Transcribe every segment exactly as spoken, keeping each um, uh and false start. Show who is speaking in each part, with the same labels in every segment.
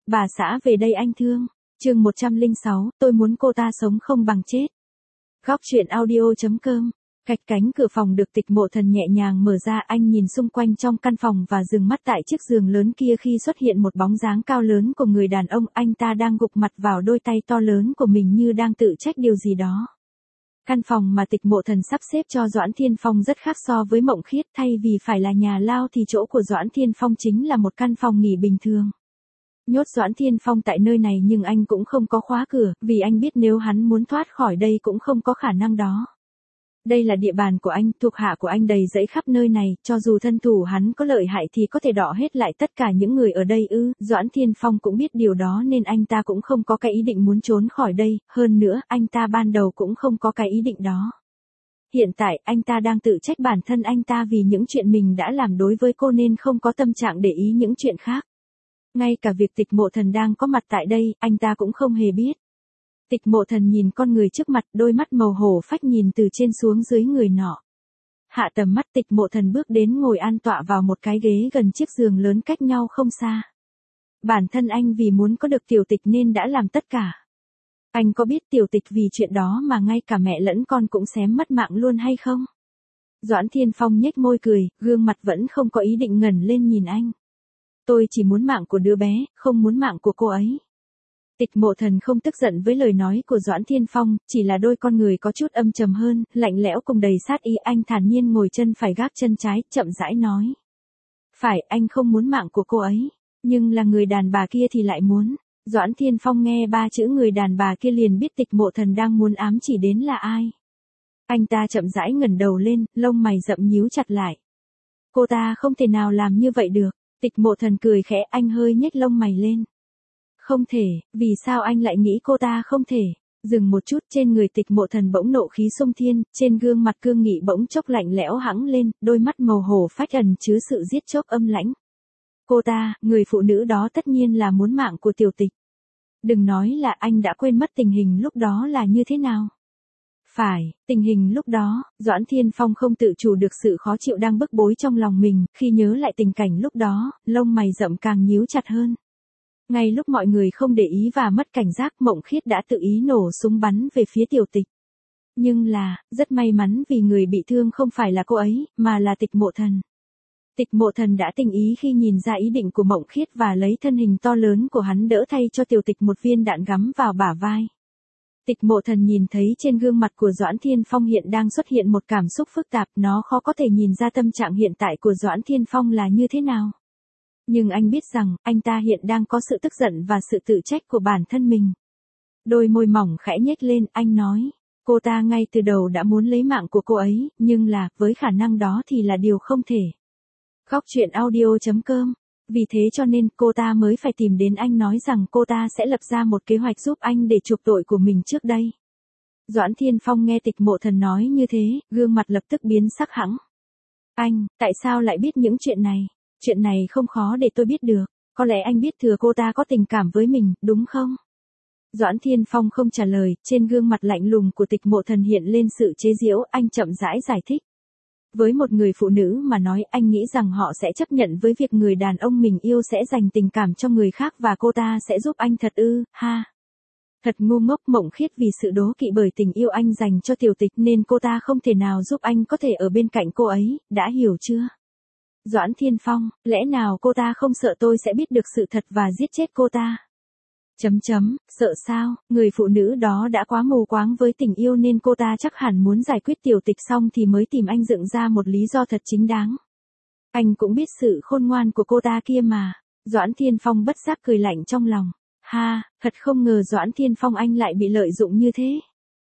Speaker 1: Bà xã về đây anh thương. Chương một trăm lẻ sáu, tôi muốn cô ta sống không bằng chết. Góc truyện audio chấm com. Cạch cánh cửa phòng được Tịch Mộ Thần nhẹ nhàng mở ra, anh nhìn xung quanh trong căn phòng và dừng mắt tại chiếc giường lớn kia khi xuất hiện một bóng dáng cao lớn của người đàn ông, anh ta đang gục mặt vào đôi tay to lớn của mình như đang tự trách điều gì đó. Căn phòng mà Tịch Mộ Thần sắp xếp cho Doãn Thiên Phong rất khác so với Mộng Khiết, thay vì phải là nhà lao thì chỗ của Doãn Thiên Phong chính là một căn phòng nghỉ bình thường. Nhốt Doãn Thiên Phong tại nơi này nhưng anh cũng không có khóa cửa, vì anh biết nếu hắn muốn thoát khỏi đây cũng không có khả năng đó. Đây là địa bàn của anh, thuộc hạ của anh đầy rẫy khắp nơi này, cho dù thân thủ hắn có lợi hại thì có thể đọ hết lại tất cả những người ở đây ư. Doãn Thiên Phong cũng biết điều đó nên anh ta cũng không có cái ý định muốn trốn khỏi đây, hơn nữa anh ta ban đầu cũng không có cái ý định đó. Hiện tại anh ta đang tự trách bản thân anh ta vì những chuyện mình đã làm đối với cô nên không có tâm trạng để ý những chuyện khác. Ngay cả việc Tịch Mộ Thần đang có mặt tại đây, anh ta cũng không hề biết. Tịch Mộ Thần nhìn con người trước mặt, đôi mắt màu hổ phách nhìn từ trên xuống dưới người nọ. Hạ tầm mắt, Tịch Mộ Thần bước đến ngồi an tọa vào một cái ghế gần chiếc giường lớn cách nhau không xa. Bản thân anh vì muốn có được Tiểu Tịch nên đã làm tất cả. Anh có biết Tiểu Tịch vì chuyện đó mà ngay cả mẹ lẫn con cũng xém mất mạng luôn hay không? Doãn Thiên Phong nhếch môi cười, gương mặt vẫn không có ý định ngẩng lên nhìn anh. Tôi chỉ muốn mạng của đứa bé, không muốn mạng của cô ấy. Tịch Mộ Thần không tức giận với lời nói của Doãn Thiên Phong, chỉ là đôi con người có chút âm trầm hơn, lạnh lẽo cùng đầy sát ý. Anh thản nhiên ngồi chân phải gác chân trái, chậm rãi nói. Phải, anh không muốn mạng của cô ấy, nhưng là người đàn bà kia thì lại muốn. Doãn Thiên Phong nghe ba chữ người đàn bà kia liền biết Tịch Mộ Thần đang muốn ám chỉ đến là ai. Anh ta chậm rãi ngẩng đầu lên, lông mày rậm nhíu chặt lại. Cô ta không thể nào làm như vậy được. Tịch Mộ Thần cười khẽ, anh hơi nhếch lông mày lên. Không thể, vì sao anh lại nghĩ cô ta không thể? Dừng một chút, trên người Tịch Mộ Thần bỗng nộ khí xông thiên, trên gương mặt cương nghị bỗng chốc lạnh lẽo hẳn lên, đôi mắt màu hổ phách ẩn chứa sự giết chóc âm lãnh. Cô ta, người phụ nữ đó tất nhiên là muốn mạng của Tiểu Tịch. Đừng nói là anh đã quên mất tình hình lúc đó là như thế nào. Phải, tình hình lúc đó, Doãn Thiên Phong không tự chủ được sự khó chịu đang bức bối trong lòng mình, khi nhớ lại tình cảnh lúc đó, lông mày rậm càng nhíu chặt hơn. Ngay lúc mọi người không để ý và mất cảnh giác, Mộng Khiết đã tự ý nổ súng bắn về phía Tiểu Tịch. Nhưng là, rất may mắn vì người bị thương không phải là cô ấy, mà là Tịch Mộ Thần. Tịch Mộ Thần đã tình ý khi nhìn ra ý định của Mộng Khiết và lấy thân hình to lớn của hắn đỡ thay cho Tiểu Tịch một viên đạn gắm vào bả vai. Tịch Mộ Thần nhìn thấy trên gương mặt của Doãn Thiên Phong hiện đang xuất hiện một cảm xúc phức tạp, nó khó có thể nhìn ra tâm trạng hiện tại của Doãn Thiên Phong là như thế nào. Nhưng anh biết rằng, anh ta hiện đang có sự tức giận và sự tự trách của bản thân mình. Đôi môi mỏng khẽ nhếch lên, anh nói, cô ta ngay từ đầu đã muốn lấy mạng của cô ấy, nhưng là, với khả năng đó thì là điều không thể. Góc truyện audio chấm com. Vì thế cho nên cô ta mới phải tìm đến anh nói rằng cô ta sẽ lập ra một kế hoạch giúp anh để chuộc tội của mình trước đây. Doãn Thiên Phong nghe Tịch Mộ Thần nói như thế, gương mặt lập tức biến sắc hẳn. Anh, tại sao lại biết những chuyện này? Chuyện này không khó để tôi biết được, có lẽ anh biết thừa cô ta có tình cảm với mình, đúng không? Doãn Thiên Phong không trả lời, trên gương mặt lạnh lùng của Tịch Mộ Thần hiện lên sự chế giễu, anh chậm rãi giải thích. Với một người phụ nữ mà nói, anh nghĩ rằng họ sẽ chấp nhận với việc người đàn ông mình yêu sẽ dành tình cảm cho người khác và cô ta sẽ giúp anh thật ư, ha. Thật ngu ngốc. Mộng Khiết vì sự đố kỵ bởi tình yêu anh dành cho Tiểu Tịch nên cô ta không thể nào giúp anh có thể ở bên cạnh cô ấy, đã hiểu chưa? Doãn Thiên Phong, lẽ nào cô ta không sợ tôi sẽ biết được sự thật và giết chết cô ta? Chấm chấm, sợ sao, người phụ nữ đó đã quá mù quáng với tình yêu nên cô ta chắc hẳn muốn giải quyết Tiểu Tịch xong thì mới tìm anh dựng ra một lý do thật chính đáng. Anh cũng biết sự khôn ngoan của cô ta kia mà. Doãn Thiên Phong bất giác cười lạnh trong lòng. Ha, thật không ngờ Doãn Thiên Phong anh lại bị lợi dụng như thế.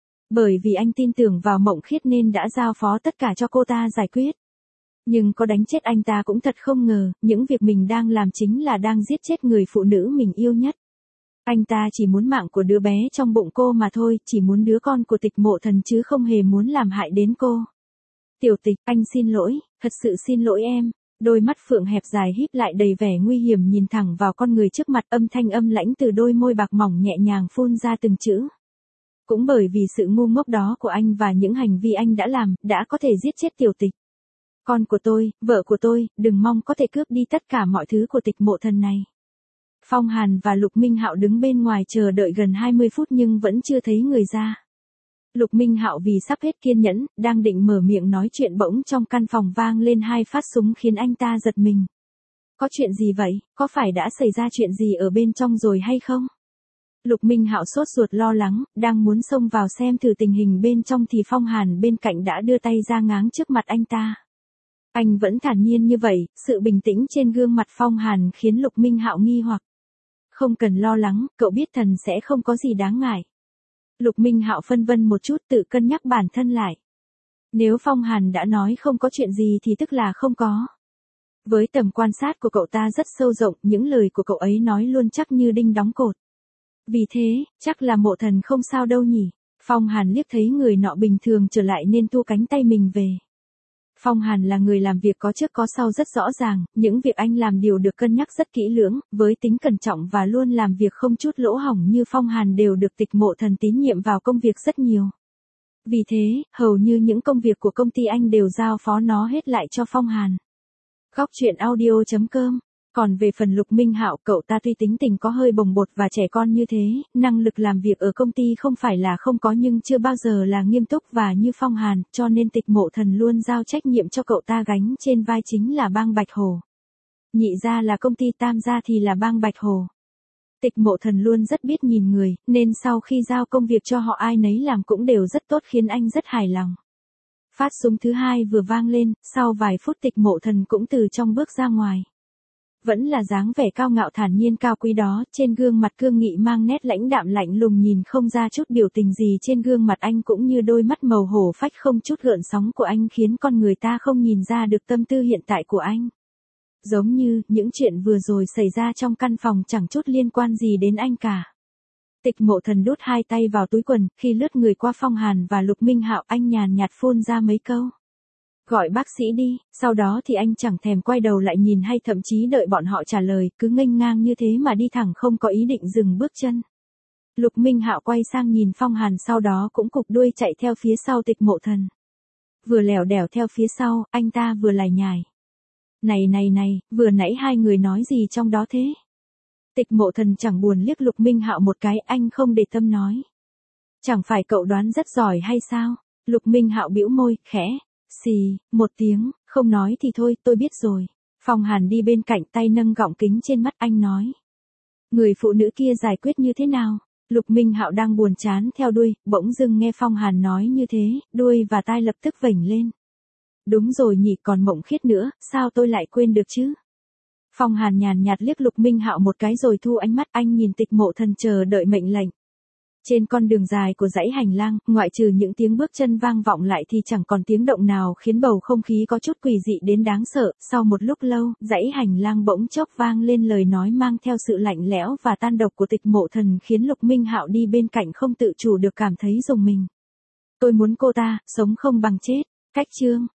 Speaker 1: Bởi vì anh tin tưởng vào Mộng Khiết nên đã giao phó tất cả cho cô ta giải quyết. Nhưng có đánh chết anh ta cũng thật không ngờ, những việc mình đang làm chính là đang giết chết người phụ nữ mình yêu nhất. Anh ta chỉ muốn mạng của đứa bé trong bụng cô mà thôi, chỉ muốn đứa con của Tịch Mộ Thần chứ không hề muốn làm hại đến cô. Tiểu Tịch, anh xin lỗi, thật sự xin lỗi em. Đôi mắt phượng hẹp dài híp lại đầy vẻ nguy hiểm nhìn thẳng vào con người trước mặt, âm thanh âm lãnh từ đôi môi bạc mỏng nhẹ nhàng phun ra từng chữ. Cũng bởi vì sự ngu ngốc đó của anh và những hành vi anh đã làm, đã có thể giết chết Tiểu Tịch. Con của tôi, vợ của tôi, đừng mong có thể cướp đi tất cả mọi thứ của Tịch Mộ Thần này. Phong Hàn và Lục Minh Hạo đứng bên ngoài chờ đợi gần hai mươi phút nhưng vẫn chưa thấy người ra. Lục Minh Hạo vì sắp hết kiên nhẫn, đang định mở miệng nói chuyện bỗng trong căn phòng vang lên hai phát súng khiến anh ta giật mình. Có chuyện gì vậy, có phải đã xảy ra chuyện gì ở bên trong rồi hay không? Lục Minh Hạo sốt ruột lo lắng, đang muốn xông vào xem thử tình hình bên trong thì Phong Hàn bên cạnh đã đưa tay ra ngáng trước mặt anh ta. Anh vẫn thản nhiên như vậy, sự bình tĩnh trên gương mặt Phong Hàn khiến Lục Minh Hạo nghi hoặc. Không cần lo lắng, cậu biết thần sẽ không có gì đáng ngại. Lục Minh Hạo phân vân một chút tự cân nhắc bản thân lại. Nếu Phong Hàn đã nói không có chuyện gì thì tức là không có. Với tầm quan sát của cậu ta rất sâu rộng, những lời của cậu ấy nói luôn chắc như đinh đóng cột. Vì thế, chắc là Mộ Thần không sao đâu nhỉ. Phong Hàn liếc thấy người nọ bình thường trở lại nên thu cánh tay mình về. Phong Hàn là người làm việc có trước có sau rất rõ ràng, những việc anh làm đều được cân nhắc rất kỹ lưỡng, với tính cẩn trọng và luôn làm việc không chút lỗ hổng như Phong Hàn đều được Tịch Mộ Thần tín nhiệm vào công việc rất nhiều. Vì thế, hầu như những công việc của công ty anh đều giao phó nó hết lại cho Phong Hàn. Góc truyện audio chấm com. Còn về phần Lục Minh Hạo, cậu ta tuy tính tình có hơi bồng bột và trẻ con như thế, năng lực làm việc ở công ty không phải là không có nhưng chưa bao giờ là nghiêm túc và như Phong Hàn, cho nên Tịch Mộ Thần luôn giao trách nhiệm cho cậu ta gánh trên vai chính là bang Bạch Hồ. Nhị gia là công ty, tam gia thì là bang Bạch Hồ. Tịch Mộ Thần luôn rất biết nhìn người, nên sau khi giao công việc cho họ ai nấy làm cũng đều rất tốt khiến anh rất hài lòng. Phát súng thứ hai vừa vang lên, sau vài phút Tịch Mộ Thần cũng từ trong bước ra ngoài. Vẫn là dáng vẻ cao ngạo thản nhiên cao quý đó, trên gương mặt cương nghị mang nét lãnh đạm lạnh lùng nhìn không ra chút biểu tình gì trên gương mặt anh cũng như đôi mắt màu hổ phách không chút gợn sóng của anh khiến con người ta không nhìn ra được tâm tư hiện tại của anh. Giống như, những chuyện vừa rồi xảy ra trong căn phòng chẳng chút liên quan gì đến anh cả. Tịch Mộ Thần đút hai tay vào túi quần, khi lướt người qua Phong Hàn và Lục Minh Hạo anh nhàn nhạt phun ra mấy câu. Gọi bác sĩ đi, sau đó thì anh chẳng thèm quay đầu lại nhìn hay thậm chí đợi bọn họ trả lời, cứ nghênh ngang như thế mà đi thẳng không có ý định dừng bước chân. Lục Minh Hạo quay sang nhìn Phong Hàn sau đó cũng cụp đuôi chạy theo phía sau Tịch Mộ Thần. Vừa lẻo đẻo theo phía sau, anh ta vừa lải nhải. Này này này, vừa nãy hai người nói gì trong đó thế? Tịch Mộ Thần chẳng buồn liếc Lục Minh Hạo một cái, anh không để tâm nói. Chẳng phải cậu đoán rất giỏi hay sao? Lục Minh Hạo bĩu môi, khẽ. Xì, một tiếng, không nói thì thôi, tôi biết rồi. Phong Hàn đi bên cạnh tay nâng gọng kính trên mắt anh nói. Người phụ nữ kia giải quyết như thế nào? Lục Minh Hạo đang buồn chán theo đuôi, bỗng dưng nghe Phong Hàn nói như thế, đuôi và tai lập tức vểnh lên. Đúng rồi nhỉ, còn Mộng Khiết nữa, sao tôi lại quên được chứ? Phong Hàn nhàn nhạt liếc Lục Minh Hạo một cái rồi thu ánh mắt, anh nhìn Tịch Mộ Thần chờ đợi mệnh lệnh. Trên con đường dài của dãy hành lang, ngoại trừ những tiếng bước chân vang vọng lại thì chẳng còn tiếng động nào khiến bầu không khí có chút quỷ dị đến đáng sợ. Sau một lúc lâu, dãy hành lang bỗng chốc vang lên lời nói mang theo sự lạnh lẽo và tan độc của Tịch Mộ Thần khiến Lục Minh Hạo đi bên cạnh không tự chủ được cảm thấy rùng mình. Tôi muốn cô ta, sống không bằng chết. Cách chương.